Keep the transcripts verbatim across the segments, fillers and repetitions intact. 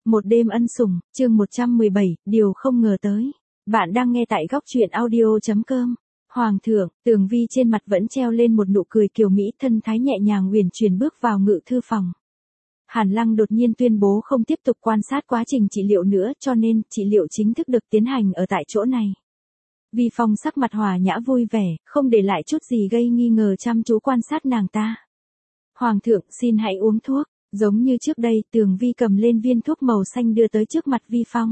Một đêm ân sủng, chương một trăm mười bảy, điều không ngờ tới. Bạn đang nghe tại góc truyện audio chấm com. Hoàng thượng, Tường Vi trên mặt vẫn treo lên một nụ cười kiều mỹ, thân thái nhẹ nhàng uyển chuyển bước vào ngự thư phòng. Hàn Lăng đột nhiên tuyên bố không tiếp tục quan sát quá trình trị liệu nữa, cho nên trị liệu chính thức được tiến hành ở tại chỗ này. Vi Phong sắc mặt hòa nhã vui vẻ, không để lại chút gì gây nghi ngờ, chăm chú quan sát nàng ta. Hoàng thượng, xin hãy uống thuốc. Giống như trước đây, Tường Vi cầm lên viên thuốc màu xanh đưa tới trước mặt Vi Phong.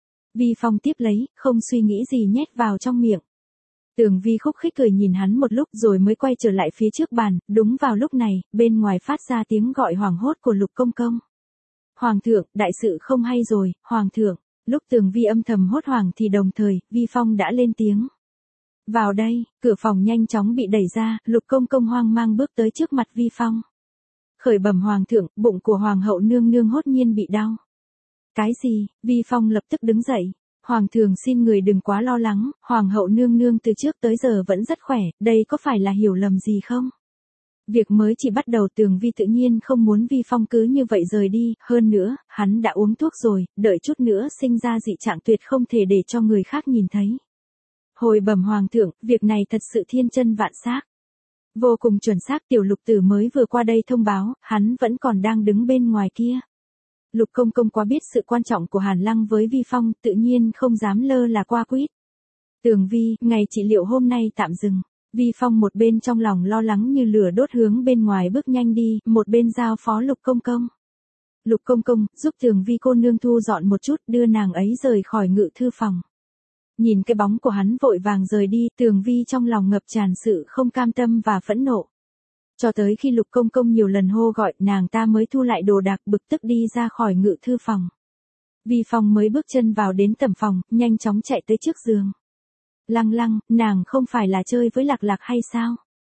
Vi Phong tiếp lấy, không suy nghĩ gì nhét vào trong miệng. Tường Vi khúc khích cười nhìn hắn một lúc rồi mới quay trở lại phía trước bàn. Đúng vào lúc này, bên ngoài phát ra tiếng gọi hoảng hốt của Lục Công Công. Hoàng thượng, đại sự không hay rồi, Hoàng thượng. Lúc Tường Vi âm thầm hốt hoảng thì đồng thời, Vi Phong đã lên tiếng. Vào đây, cửa phòng nhanh chóng bị đẩy ra, Lục Công Công hoang mang bước tới trước mặt Vi Phong. Khởi bẩm Hoàng thượng, bụng của Hoàng hậu nương nương hốt nhiên bị đau. Cái gì? Vi Phong lập tức đứng dậy. Hoàng thượng xin người đừng quá lo lắng, Hoàng hậu nương nương từ trước tới giờ vẫn rất khỏe, đây có phải là hiểu lầm gì không? Việc mới chỉ bắt đầu, Tường Vi tự nhiên không muốn Vi Phong cứ như vậy rời đi, hơn nữa, hắn đã uống thuốc rồi, đợi chút nữa sinh ra dị trạng tuyệt không thể để cho người khác nhìn thấy. Hồi bẩm Hoàng thượng, việc này thật sự thiên chân vạn xác. Vô cùng chuẩn xác, tiểu Lục tử mới vừa qua đây thông báo, hắn vẫn còn đang đứng bên ngoài kia. Lục Công Công quá biết sự quan trọng của Hàn Lăng với Vi Phong, tự nhiên không dám lơ là qua quýt. Tường Vi, ngày trị liệu hôm nay tạm dừng. Vi Phong một bên trong lòng lo lắng như lửa đốt hướng bên ngoài bước nhanh đi, một bên giao phó Lục Công Công. Lục Công Công, giúp Tường Vi cô nương thu dọn một chút, đưa nàng ấy rời khỏi ngự thư phòng. Nhìn cái bóng của hắn vội vàng rời đi, Tường Vi trong lòng ngập tràn sự không cam tâm và phẫn nộ. Cho tới khi Lục Công Công nhiều lần hô gọi, nàng ta mới thu lại đồ đạc, bực tức đi ra khỏi ngự thư phòng. Vi Phong mới bước chân vào đến tầm phòng, nhanh chóng chạy tới trước giường. Lăng Lăng, nàng không phải là chơi với Lạc Lạc hay sao?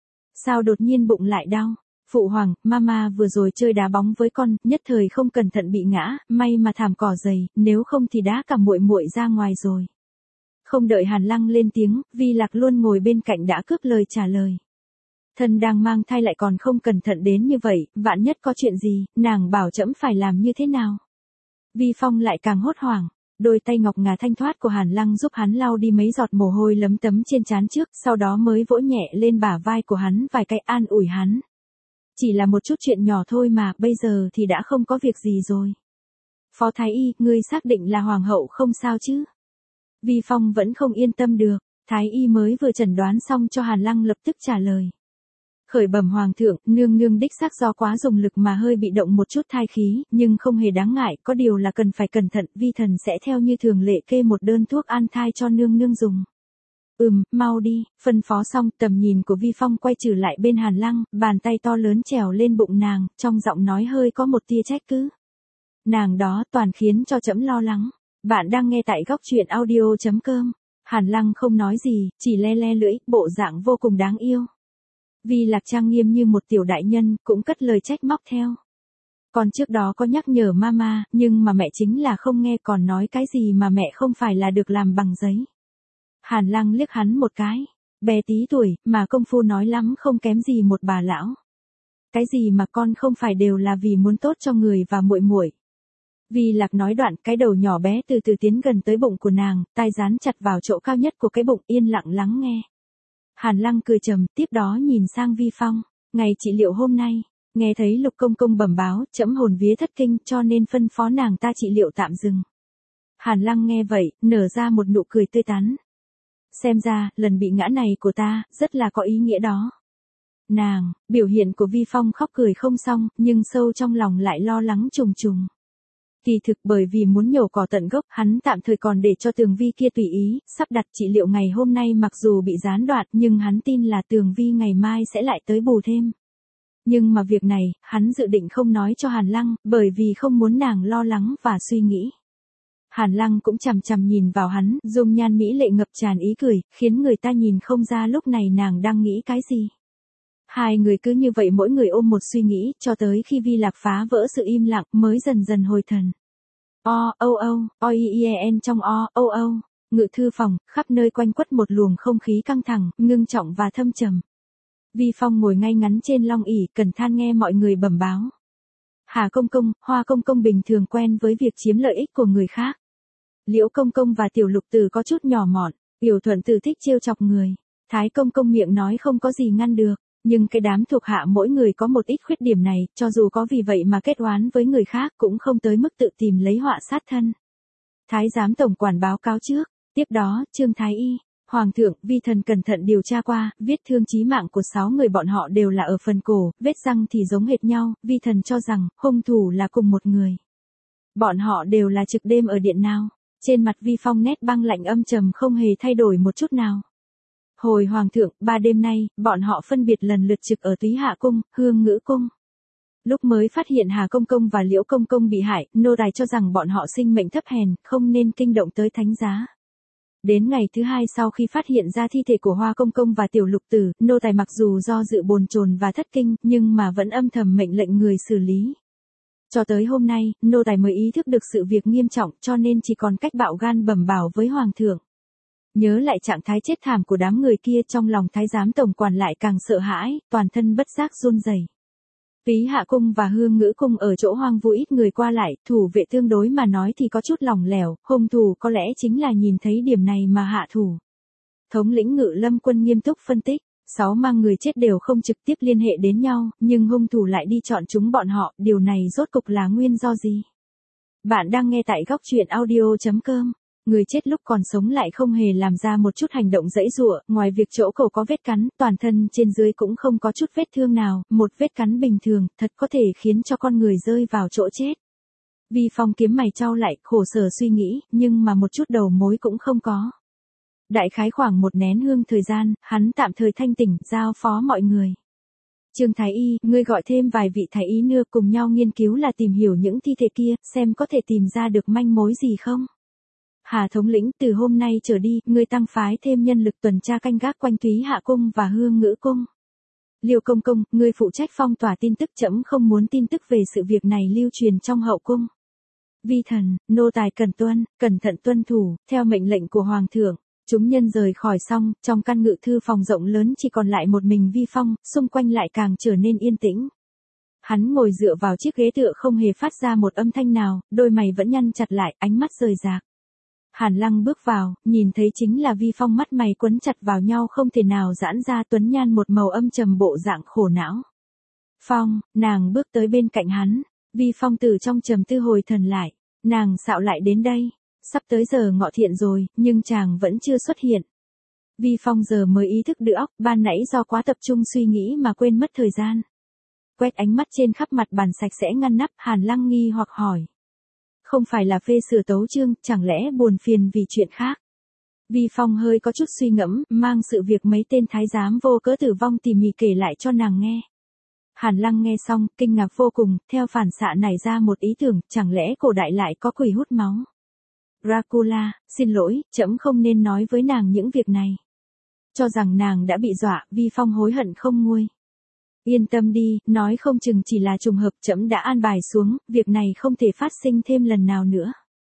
Sao đột nhiên bụng lại đau? Phụ hoàng, mama vừa rồi chơi đá bóng với con, nhất thời không cẩn thận bị ngã, may mà thảm cỏ dày, nếu không thì đá cả muội muội ra ngoài rồi. Không đợi Hàn Lăng lên tiếng, Vi Lạc luôn ngồi bên cạnh đã cướp lời trả lời. Thân đang mang thai lại còn không cẩn thận đến như vậy, vạn nhất có chuyện gì, nàng bảo trẫm phải làm như thế nào? Vi Phong lại càng hốt hoảng, đôi tay ngọc ngà thanh thoát của Hàn Lăng giúp hắn lau đi mấy giọt mồ hôi lấm tấm trên trán trước, sau đó mới vỗ nhẹ lên bả vai của hắn vài cái, an ủi hắn. Chỉ là một chút chuyện nhỏ thôi mà, bây giờ thì đã không có việc gì rồi. Phó Thái Y, ngươi xác định là Hoàng hậu không sao chứ? Vi Phong vẫn không yên tâm được, Thái Y mới vừa chẩn đoán xong cho Hàn Lăng lập tức trả lời. Khởi bẩm Hoàng thượng, nương nương đích xác do quá dùng lực mà hơi bị động một chút thai khí, nhưng không hề đáng ngại, có điều là cần phải cẩn thận, vi thần sẽ theo như thường lệ kê một đơn thuốc an thai cho nương nương dùng. Ừm, mau đi, phân phó xong, tầm nhìn của Vi Phong quay trở lại bên Hàn Lăng, bàn tay to lớn trèo lên bụng nàng, trong giọng nói hơi có một tia trách cứ. Nàng đó toàn khiến cho trẫm lo lắng. Bạn đang nghe tại góc truyện audio chấm com. Hàn Lăng không nói gì, chỉ le le lưỡi, bộ dạng vô cùng đáng yêu. Vi Lạc trang nghiêm như một tiểu đại nhân, cũng cất lời trách móc theo. Còn trước đó có nhắc nhở mama, nhưng mà mẹ chính là không nghe, còn nói cái gì mà mẹ không phải là được làm bằng giấy. Hàn Lăng liếc hắn một cái, bé tí tuổi, mà công phu nói lắm không kém gì một bà lão. Cái gì mà con không phải đều là vì muốn tốt cho người và muội muội. Vi Lạc nói đoạn, cái đầu nhỏ bé từ từ tiến gần tới bụng của nàng, tai dán chặt vào chỗ cao nhất của cái bụng, yên lặng lắng nghe. Hàn Lăng cười trầm, tiếp đó nhìn sang Vi Phong, ngày trị liệu hôm nay, nghe thấy Lục Công Công bẩm báo, trẫm hồn vía thất kinh, cho nên phân phó nàng ta trị liệu tạm dừng. Hàn Lăng nghe vậy, nở ra một nụ cười tươi tắn. Xem ra, lần bị ngã này của ta, rất là có ý nghĩa đó. Nàng, biểu hiện của Vi Phong khóc cười không xong, nhưng sâu trong lòng lại lo lắng trùng trùng. Kỳ thực bởi vì muốn nhổ cỏ tận gốc, hắn tạm thời còn để cho Tường Vi kia tùy ý, sắp đặt trị liệu ngày hôm nay mặc dù bị gián đoạn, nhưng hắn tin là Tường Vi ngày mai sẽ lại tới bù thêm. Nhưng mà việc này, hắn dự định không nói cho Hàn Lăng, bởi vì không muốn nàng lo lắng và suy nghĩ. Hàn Lăng cũng chằm chằm nhìn vào hắn, dung nhan mỹ lệ ngập tràn ý cười, khiến người ta nhìn không ra lúc này nàng đang nghĩ cái gì. Hai người cứ như vậy mỗi người ôm một suy nghĩ, cho tới khi Vi Lạc phá vỡ sự im lặng, mới dần dần hồi thần. O, âu âu, o i e n trong o, âu âu, ngự thư phòng, khắp nơi quanh quất một luồng không khí căng thẳng, ngưng trọng và thâm trầm. Vi Phong ngồi ngay ngắn trên long ỷ, cẩn than nghe mọi người bẩm báo. Hà Công Công, Hoa Công Công bình thường quen với việc chiếm lợi ích của người khác. Liễu Công Công và Tiểu Lục Tử có chút nhỏ mọn, Yểu Thuận Tử thích trêu chọc người. Thái Công Công miệng nói không có gì ngăn được, nhưng cái đám thuộc hạ mỗi người có một ít khuyết điểm này, cho dù có vì vậy mà kết oán với người khác cũng không tới mức tự tìm lấy họa sát thân. Thái giám tổng quản báo cáo trước, tiếp đó, Trương Thái Y, Hoàng thượng, vi thần cẩn thận điều tra qua, vết thương chí mạng của sáu người bọn họ đều là ở phần cổ, vết răng thì giống hệt nhau, vi thần cho rằng, hung thủ là cùng một người. Bọn họ đều là trực đêm ở điện nào. Trên mặt Vi Phong nét băng lạnh âm trầm không hề thay đổi một chút nào. Hồi Hoàng thượng, ba đêm nay, bọn họ phân biệt lần lượt trực ở Túy Hạ Cung, Hương Ngữ Cung. Lúc mới phát hiện Hà Công Công và Liễu Công Công bị hại, nô tài cho rằng bọn họ sinh mệnh thấp hèn, không nên kinh động tới thánh giá. Đến ngày thứ hai sau khi phát hiện ra thi thể của Hoa Công Công và Tiểu Lục Tử, nô tài mặc dù do dự bồn chồn và thất kinh, nhưng mà vẫn âm thầm mệnh lệnh người xử lý. Cho tới hôm nay, nô tài mới ý thức được sự việc nghiêm trọng cho nên chỉ còn cách bạo gan bẩm bảo với Hoàng thượng. Nhớ lại trạng thái chết thảm của đám người kia trong lòng thái giám tổng quản lại càng sợ hãi, toàn thân bất giác run rẩy. Túy Hạ Cung và Hương Ngữ Cung ở chỗ hoang vu ít người qua lại, thủ vệ tương đối mà nói thì có chút lỏng lẻo, hung thủ có lẽ chính là nhìn thấy điểm này mà hạ thủ. Thống lĩnh Ngự Lâm Quân nghiêm túc phân tích, sáu mang người chết đều không trực tiếp liên hệ đến nhau, nhưng hung thủ lại đi chọn chúng bọn họ, điều này rốt cục là nguyên do gì? Bạn đang nghe tại góc truyện audio chấm com. Người chết lúc còn sống lại không hề làm ra một chút hành động giãy giụa, ngoài việc chỗ cổ có vết cắn, toàn thân trên dưới cũng không có chút vết thương nào, một vết cắn bình thường, thật có thể khiến cho con người rơi vào chỗ chết. Vi Phong kiếm mày chau lại, khổ sở suy nghĩ, nhưng mà một chút đầu mối cũng không có. Đại khái khoảng một nén hương thời gian, hắn tạm thời thanh tỉnh, giao phó mọi người. Trương Thái Y, ngươi gọi thêm vài vị thái y nữa cùng nhau nghiên cứu là tìm hiểu những thi thể kia, xem có thể tìm ra được manh mối gì không. Hà thống lĩnh, từ hôm nay trở đi, ngươi tăng phái thêm nhân lực tuần tra canh gác quanh Túy Hạ Cung và Hương Ngữ Cung. Liêu Công Công, ngươi phụ trách phong tỏa tin tức, trẫm không muốn tin tức về sự việc này lưu truyền trong hậu cung. Vi thần, nô tài cần tuân, cẩn thận tuân thủ, theo mệnh lệnh của Hoàng thượng. Chúng nhân rời khỏi xong, trong căn ngự thư phòng rộng lớn chỉ còn lại một mình Vi Phong, xung quanh lại càng trở nên yên tĩnh. Hắn ngồi dựa vào chiếc ghế tựa không hề phát ra một âm thanh nào, đôi mày vẫn nhăn chặt lại, ánh mắt rời rạc. Hàn Lăng bước vào, nhìn thấy chính là Vi Phong, mắt mày quấn chặt vào nhau không thể nào giãn ra, tuấn nhan một màu âm trầm bộ dạng khổ não. Phong, nàng bước tới bên cạnh hắn, Vi Phong từ trong trầm tư hồi thần lại, nàng xạo lại đến đây. Sắp tới giờ ngọ thiện rồi, nhưng chàng vẫn chưa xuất hiện. Vi Phong giờ mới ý thức được óc, ban nãy do quá tập trung suy nghĩ mà quên mất thời gian. Quét ánh mắt trên khắp mặt bàn sạch sẽ ngăn nắp, Hàn Lăng nghi hoặc hỏi. Không phải là phê sửa tấu chương, chẳng lẽ buồn phiền vì chuyện khác? Vi Phong hơi có chút suy ngẫm, mang sự việc mấy tên thái giám vô cớ tử vong tỉ mỉ kể lại cho nàng nghe. Hàn Lăng nghe xong, kinh ngạc vô cùng, theo phản xạ nảy ra một ý tưởng, chẳng lẽ cổ đại lại có quỷ hút máu? Dracula, xin lỗi, trẫm không nên nói với nàng những việc này. Cho rằng nàng đã bị dọa, Vi Phong hối hận không nguôi. Yên tâm đi, nói không chừng chỉ là trùng hợp, trẫm đã an bài xuống, việc này không thể phát sinh thêm lần nào nữa.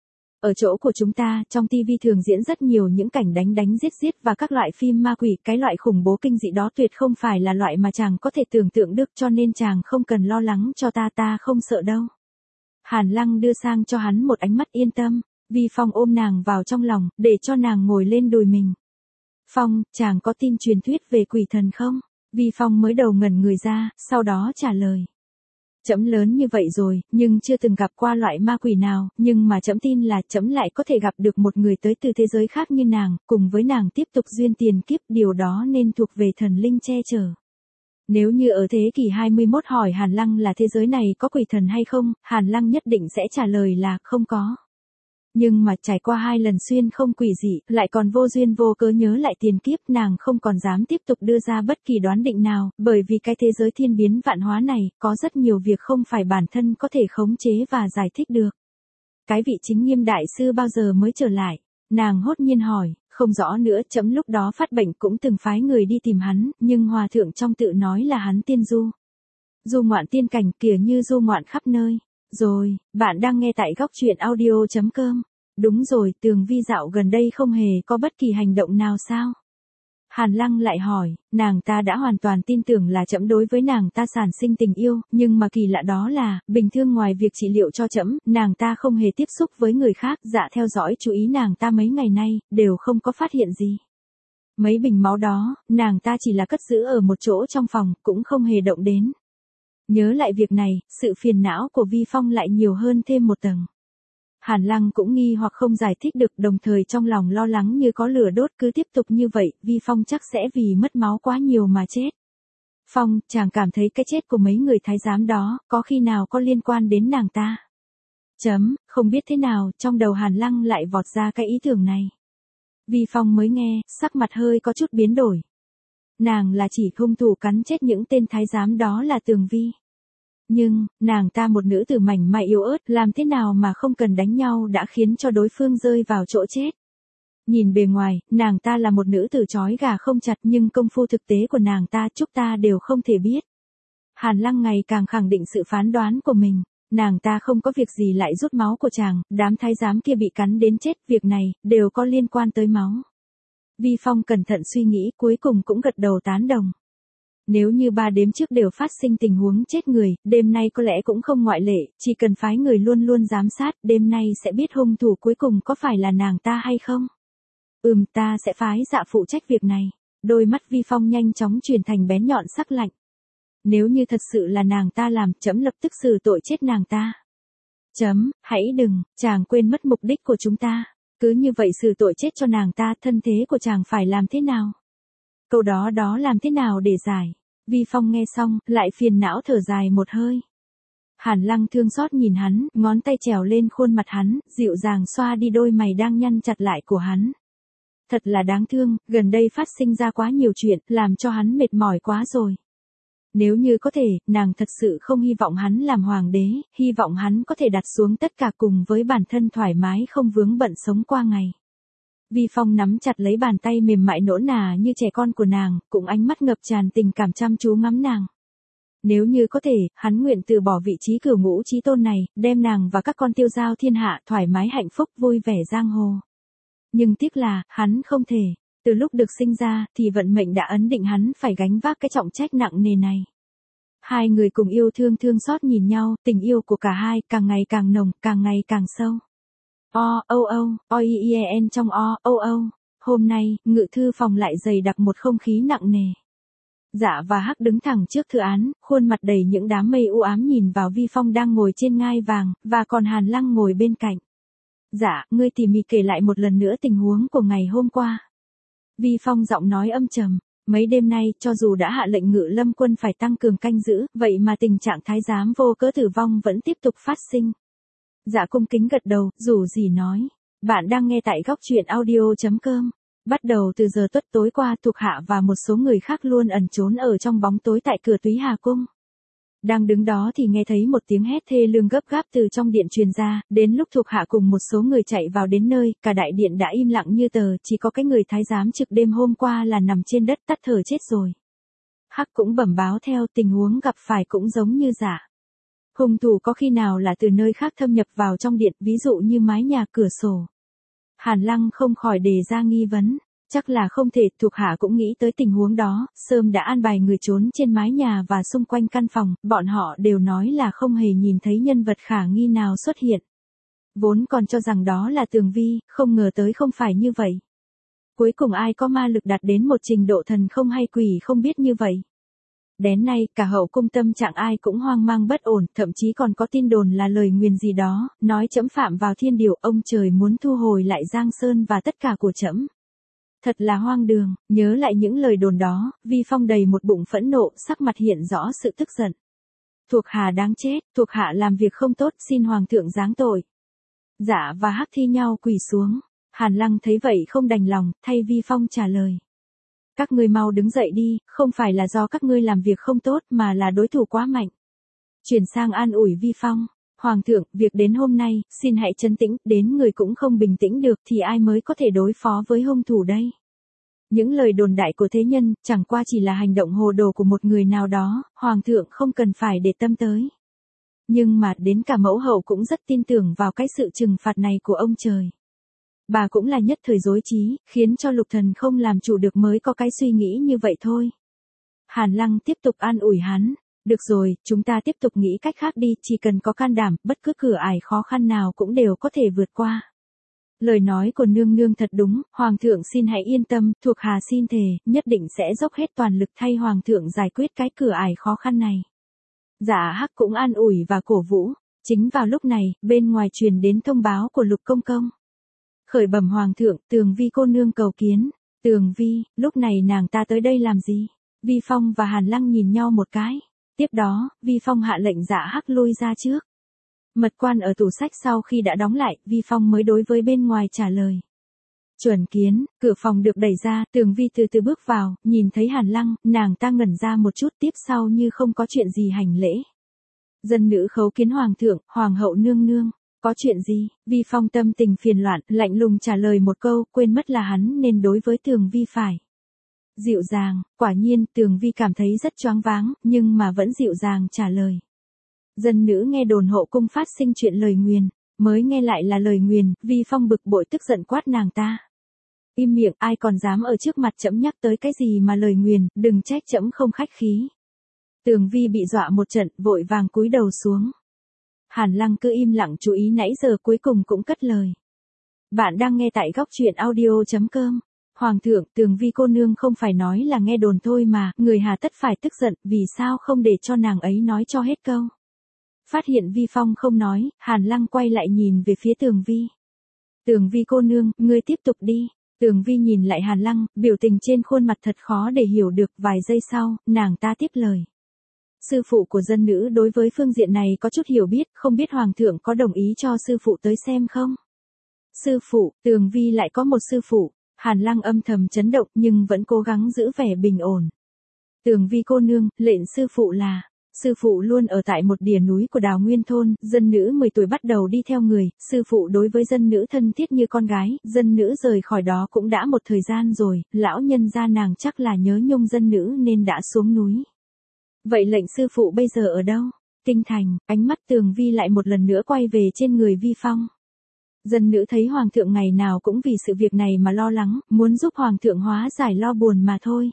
Ở chỗ của chúng ta, trong ti vi thường diễn rất nhiều những cảnh đánh đánh giết giết và các loại phim ma quỷ, cái loại khủng bố kinh dị đó tuyệt không phải là loại mà chàng có thể tưởng tượng được, cho nên chàng không cần lo lắng cho ta, ta không sợ đâu. Hàn Lăng đưa sang cho hắn một ánh mắt yên tâm. Vi Phong ôm nàng vào trong lòng, để cho nàng ngồi lên đùi mình. Phong, chàng có tin truyền thuyết về quỷ thần không? Vi Phong mới đầu ngẩn người ra, sau đó trả lời. Trẫm lớn như vậy rồi, nhưng chưa từng gặp qua loại ma quỷ nào, nhưng mà trẫm tin là trẫm lại có thể gặp được một người tới từ thế giới khác như nàng, cùng với nàng tiếp tục duyên tiền kiếp, điều đó nên thuộc về thần linh che chở. Nếu như ở thế kỷ hai mươi mốt hỏi Hàn Lăng là thế giới này có quỷ thần hay không, Hàn Lăng nhất định sẽ trả lời là không có. Nhưng mà trải qua hai lần xuyên không quỷ dị, lại còn vô duyên vô cớ nhớ lại tiền kiếp, nàng không còn dám tiếp tục đưa ra bất kỳ đoán định nào, bởi vì cái thế giới thiên biến vạn hóa này, có rất nhiều việc không phải bản thân có thể khống chế và giải thích được. Cái vị Chính Nghiêm đại sư bao giờ mới trở lại? Nàng hốt nhiên hỏi, không rõ nữa, chấm lúc đó phát bệnh cũng từng phái người đi tìm hắn, nhưng hòa thượng trong tự nói là hắn tiên du. Du ngoạn tiên cảnh kìa, như du ngoạn khắp nơi. Rồi, bạn đang nghe tại góc truyện audio chấm com. Đúng rồi, Tường Vi dạo gần đây không hề có bất kỳ hành động nào sao? Hàn Lăng lại hỏi, nàng ta đã hoàn toàn tin tưởng là trẫm đối với nàng ta sản sinh tình yêu, nhưng mà kỳ lạ đó là, bình thường ngoài việc trị liệu cho trẫm, nàng ta không hề tiếp xúc với người khác, dạ theo dõi chú ý nàng ta mấy ngày nay, đều không có phát hiện gì. Mấy bình máu đó, nàng ta chỉ là cất giữ ở một chỗ trong phòng, cũng không hề động đến. Nhớ lại việc này, sự phiền não của Vi Phong lại nhiều hơn thêm một tầng. Hàn Lăng cũng nghi hoặc không giải thích được, đồng thời trong lòng lo lắng như có lửa đốt, cứ tiếp tục như vậy, Vi Phong chắc sẽ vì mất máu quá nhiều mà chết. Phong, chàng cảm thấy cái chết của mấy người thái giám đó, có khi nào có liên quan đến nàng ta? Chấm, không biết thế nào, trong đầu Hàn Lăng lại vọt ra cái ý tưởng này. Vi Phong mới nghe, sắc mặt hơi có chút biến đổi. Nàng là chỉ hung thủ cắn chết những tên thái giám đó là Tường Vi. Nhưng, nàng ta một nữ tử mảnh mai yếu ớt, làm thế nào mà không cần đánh nhau đã khiến cho đối phương rơi vào chỗ chết. Nhìn bề ngoài, nàng ta là một nữ tử trói gà không chặt, nhưng công phu thực tế của nàng ta chúng ta đều không thể biết. Hàn Lăng ngày càng khẳng định sự phán đoán của mình. Nàng ta không có việc gì lại rút máu của chàng, đám thái giám kia bị cắn đến chết, việc này, đều có liên quan tới máu. Vi Phong cẩn thận suy nghĩ, cuối cùng cũng gật đầu tán đồng. Nếu như ba đêm trước đều phát sinh tình huống chết người, đêm nay có lẽ cũng không ngoại lệ, chỉ cần phái người luôn luôn giám sát, đêm nay sẽ biết hung thủ cuối cùng có phải là nàng ta hay không. Ừm, ta sẽ phái Dạ phụ trách việc này. Đôi mắt Vi Phong nhanh chóng chuyển thành bén nhọn sắc lạnh. Nếu như thật sự là nàng ta làm, chấm lập tức xử tội chết nàng ta. Chấm, hãy đừng, chàng quên mất mục đích của chúng ta. Cứ như vậy xử tội chết cho nàng ta, thân thế của chàng phải làm thế nào? Câu đó đó làm thế nào để giải? Vi Phong nghe xong, lại phiền não thở dài một hơi. Hàn Lăng thương xót nhìn hắn, ngón tay trèo lên khuôn mặt hắn, dịu dàng xoa đi đôi mày đang nhăn chặt lại của hắn. Thật là đáng thương, gần đây phát sinh ra quá nhiều chuyện, làm cho hắn mệt mỏi quá rồi. Nếu như có thể, nàng thật sự không hy vọng hắn làm hoàng đế, hy vọng hắn có thể đặt xuống tất cả cùng với bản thân thoải mái không vướng bận sống qua ngày. Vi Phong nắm chặt lấy bàn tay mềm mại nõn nà như trẻ con của nàng, cùng ánh mắt ngập tràn tình cảm chăm chú ngắm nàng. Nếu như có thể, hắn nguyện từ bỏ vị trí cửu ngũ chí tôn này, đem nàng và các con tiêu giao thiên hạ thoải mái hạnh phúc vui vẻ giang hồ. Nhưng tiếc là, hắn không thể. Từ lúc được sinh ra, thì vận mệnh đã ấn định hắn phải gánh vác cái trọng trách nặng nề này. Hai người cùng yêu thương thương xót nhìn nhau, tình yêu của cả hai càng ngày càng nồng, càng ngày càng sâu. O, o, o, o, i, e, n trong o, o, o. Hôm nay, ngự thư phòng lại dày đặc một không khí nặng nề. Dạ và Hắc đứng thẳng trước thư án, khuôn mặt đầy những đám mây u ám nhìn vào Vi Phong đang ngồi trên ngai vàng, và còn Hàn Lăng ngồi bên cạnh. Dạ, ngươi tỉ mỉ kể lại một lần nữa tình huống của ngày hôm qua. Vi Phong giọng nói âm trầm, mấy đêm nay, cho dù đã hạ lệnh ngự lâm quân phải tăng cường canh giữ, vậy mà tình trạng thái giám vô cớ tử vong vẫn tiếp tục phát sinh. Dạ cung kính gật đầu, dù gì nói. Bạn đang nghe tại góc truyện audio chấm com. Bắt đầu từ giờ tuất tối qua, thuộc hạ và một số người khác luôn ẩn trốn ở trong bóng tối tại cửa Túy Hà Cung. Đang đứng đó thì nghe thấy một tiếng hét thê lương gấp gáp từ trong điện truyền ra, đến lúc thuộc hạ cùng một số người chạy vào đến nơi, cả đại điện đã im lặng như tờ, chỉ có cái người thái giám trực đêm hôm qua là nằm trên đất tắt thở chết rồi. Hắc cũng bẩm báo theo, tình huống gặp phải cũng giống như Dạ. Hung thủ có khi nào là từ nơi khác thâm nhập vào trong điện, ví dụ như mái nhà cửa sổ. Hàn Lăng không khỏi đề ra nghi vấn. Chắc là không thể, thuộc hạ cũng nghĩ tới tình huống đó, sớm đã an bài người trốn trên mái nhà và xung quanh căn phòng, bọn họ đều nói là không hề nhìn thấy nhân vật khả nghi nào xuất hiện. Vốn còn cho rằng đó là Tường Vi, không ngờ tới không phải như vậy. Cuối cùng ai có ma lực đạt đến một trình độ thần không hay quỷ không biết như vậy. Đến nay, cả hậu cung tâm trạng ai cũng hoang mang bất ổn, thậm chí còn có tin đồn là lời nguyền gì đó, nói trẫm phạm vào thiên điều, ông trời muốn thu hồi lại Giang Sơn và tất cả của trẫm. Thật là hoang đường, nhớ lại những lời đồn đó, Vi Phong đầy một bụng phẫn nộ, sắc mặt hiện rõ sự tức giận. Thuộc hạ đáng chết, thuộc hạ làm việc không tốt, xin hoàng thượng giáng tội. Dạ và Hắc thi nhau quỳ xuống. Hàn Lăng thấy vậy không đành lòng, thay Vi Phong trả lời. Các ngươi mau đứng dậy đi, không phải là do các ngươi làm việc không tốt mà là đối thủ quá mạnh. Chuyển sang an ủi Vi Phong. Hoàng thượng, việc đến hôm nay, xin hãy trấn tĩnh, đến người cũng không bình tĩnh được thì ai mới có thể đối phó với hung thủ đây. Những lời đồn đại của thế nhân, chẳng qua chỉ là hành động hồ đồ của một người nào đó, Hoàng thượng không cần phải để tâm tới. Nhưng mà đến cả mẫu hậu cũng rất tin tưởng vào cái sự trừng phạt này của ông trời. Bà cũng là nhất thời rối trí, khiến cho Lục Thần không làm chủ được mới có cái suy nghĩ như vậy thôi. Hàn Lăng tiếp tục an ủi hắn. Được rồi, chúng ta tiếp tục nghĩ cách khác đi, chỉ cần có can đảm, bất cứ cửa ải khó khăn nào cũng đều có thể vượt qua. Lời nói của nương nương thật đúng, Hoàng thượng xin hãy yên tâm, thuộc hạ xin thề, nhất định sẽ dốc hết toàn lực thay Hoàng thượng giải quyết cái cửa ải khó khăn này. Dạ Hắc cũng an ủi và cổ vũ. Chính vào lúc này, bên ngoài truyền đến thông báo của Lục Công Công. Khởi bẩm Hoàng thượng, Tường Vi cô nương cầu kiến. Tường Vi, lúc này nàng ta tới đây làm gì? Vi Phong và Hàn Lăng nhìn nhau một cái. Tiếp đó, Vi Phong hạ lệnh Dạ Hắc lui ra trước. Mật quan ở tủ sách sau khi đã đóng lại, Vi Phong mới đối với bên ngoài trả lời. Chuẩn kiến, cửa phòng được đẩy ra, Tường Vi từ từ bước vào, nhìn thấy Hàn Lăng, nàng ta ngẩn ra một chút, tiếp sau như không có chuyện gì hành lễ. Dân nữ khấu kiến Hoàng thượng, Hoàng hậu nương nương. Có chuyện gì? Vi Phong tâm tình phiền loạn, lạnh lùng trả lời một câu, quên mất là hắn nên đối với Tường Vi phải dịu dàng. Quả nhiên, Tường Vi cảm thấy rất choáng váng, nhưng mà vẫn dịu dàng trả lời. Dân nữ nghe đồn hậu cung phát sinh chuyện lời nguyền, mới nghe lại là lời nguyền, Vi Phong bực bội tức giận quát nàng ta. Im miệng, ai còn dám ở trước mặt trẫm nhắc tới cái gì mà lời nguyền, đừng trách trẫm không khách khí. Tường Vi bị dọa một trận, vội vàng cúi đầu xuống. Hàn Lăng cứ im lặng chú ý nãy giờ cuối cùng cũng cất lời. Bạn đang nghe tại góc truyện audio chấm com. Hoàng thượng, Tường Vi cô nương không phải nói là nghe đồn thôi mà, người hà tất phải tức giận, vì sao không để cho nàng ấy nói cho hết câu. Phát hiện Vi Phong không nói, Hàn Lăng quay lại nhìn về phía Tường Vi. Tường Vi cô nương, ngươi tiếp tục đi. Tường Vi nhìn lại Hàn Lăng, biểu tình trên khuôn mặt thật khó để hiểu được, vài giây sau, nàng ta tiếp lời. Sư phụ của dân nữ đối với phương diện này có chút hiểu biết, không biết Hoàng thượng có đồng ý cho sư phụ tới xem không? Sư phụ, Tường Vi lại có một sư phụ. Hàn Lăng âm thầm chấn động nhưng vẫn cố gắng giữ vẻ bình ổn. Tường Vi cô nương, lệnh sư phụ là, sư phụ luôn ở tại một đìa núi của Đào Nguyên thôn, dân nữ mười tuổi bắt đầu đi theo người, sư phụ đối với dân nữ thân thiết như con gái, dân nữ rời khỏi đó cũng đã một thời gian rồi, lão nhân gia nàng chắc là nhớ nhung dân nữ nên đã xuống núi. Vậy lệnh sư phụ bây giờ ở đâu? Kinh thành. Ánh mắt Tường Vi lại một lần nữa quay về trên người Vi Phong. Dân nữ thấy Hoàng thượng ngày nào cũng vì sự việc này mà lo lắng, muốn giúp Hoàng thượng hóa giải lo buồn mà thôi.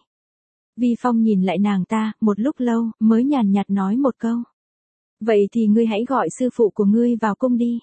Vi Phong nhìn lại nàng ta, một lúc lâu, mới nhàn nhạt nói một câu. Vậy thì ngươi hãy gọi sư phụ của ngươi vào cung đi.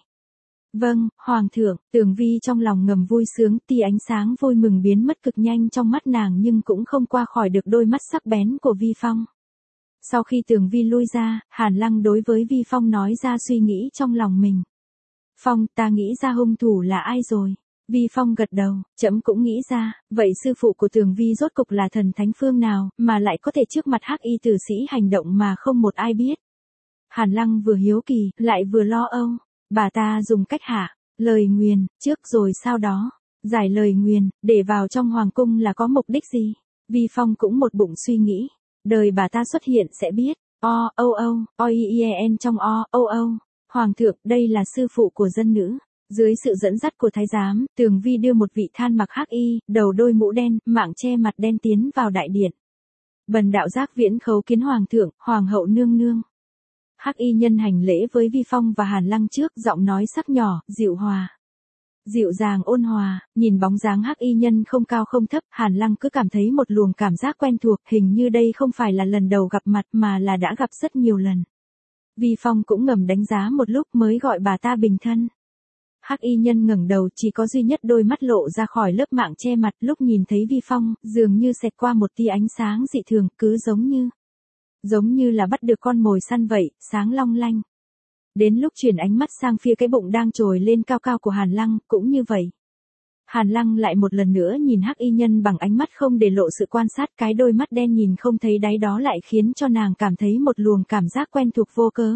Vâng, Hoàng thượng. Tường Vi trong lòng ngầm vui sướng, tia ánh sáng vui mừng biến mất cực nhanh trong mắt nàng nhưng cũng không qua khỏi được đôi mắt sắc bén của Vi Phong. Sau khi Tường Vi lui ra, Hàn Lăng đối với Vi Phong nói ra suy nghĩ trong lòng mình. Phong, ta nghĩ ra hung thủ là ai rồi? Vi Phong gật đầu, trẫm cũng nghĩ ra, vậy sư phụ của Tường Vi rốt cục là thần thánh phương nào, mà lại có thể trước mặt hắc y tử sĩ hành động mà không một ai biết. Hàn Lăng vừa hiếu kỳ, lại vừa lo âu. Bà ta dùng cách hạ lời nguyền, trước rồi sau đó, giải lời nguyền, để vào trong hoàng cung là có mục đích gì? Vi Phong cũng một bụng suy nghĩ. Đời bà ta xuất hiện sẽ biết. O, O, O, O, I, E, N trong O, O, O. Hoàng thượng, đây là sư phụ của dân nữ. Dưới sự dẫn dắt của thái giám, Tường Vi đưa một vị than mặc hắc y, đầu đôi mũ đen, mạng che mặt đen tiến vào đại điện. Bần đạo Giác Viễn khấu kiến Hoàng thượng, Hoàng hậu nương nương. Hắc y nhân hành lễ với Vi Phong và Hàn Lăng trước, giọng nói sắc nhỏ, dịu hòa. Dịu dàng ôn hòa, nhìn bóng dáng hắc y nhân không cao không thấp, Hàn Lăng cứ cảm thấy một luồng cảm giác quen thuộc, hình như đây không phải là lần đầu gặp mặt mà là đã gặp rất nhiều lần. Vi Phong cũng ngầm đánh giá một lúc mới gọi bà ta bình thân. Hắc y nhân ngẩng đầu, chỉ có duy nhất đôi mắt lộ ra khỏi lớp mạng che mặt, lúc nhìn thấy Vi Phong, dường như xẹt qua một tia ánh sáng dị thường, cứ giống như giống như là bắt được con mồi săn vậy, sáng long lanh. Đến lúc chuyển ánh mắt sang phía cái bụng đang trồi lên cao cao của Hàn Lăng, cũng như vậy. Hàn Lăng lại một lần nữa nhìn hắc y nhân bằng ánh mắt không để lộ sự quan sát, cái đôi mắt đen nhìn không thấy đáy đó lại khiến cho nàng cảm thấy một luồng cảm giác quen thuộc vô cớ.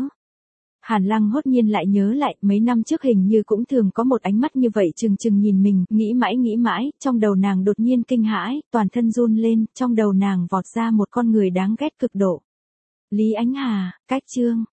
Hàn Lăng hốt nhiên lại nhớ lại, mấy năm trước hình như cũng thường có một ánh mắt như vậy chừng chừng nhìn mình, nghĩ mãi nghĩ mãi, trong đầu nàng đột nhiên kinh hãi, toàn thân run lên, trong đầu nàng vọt ra một con người đáng ghét cực độ. Lý Ánh Hà, cách chương.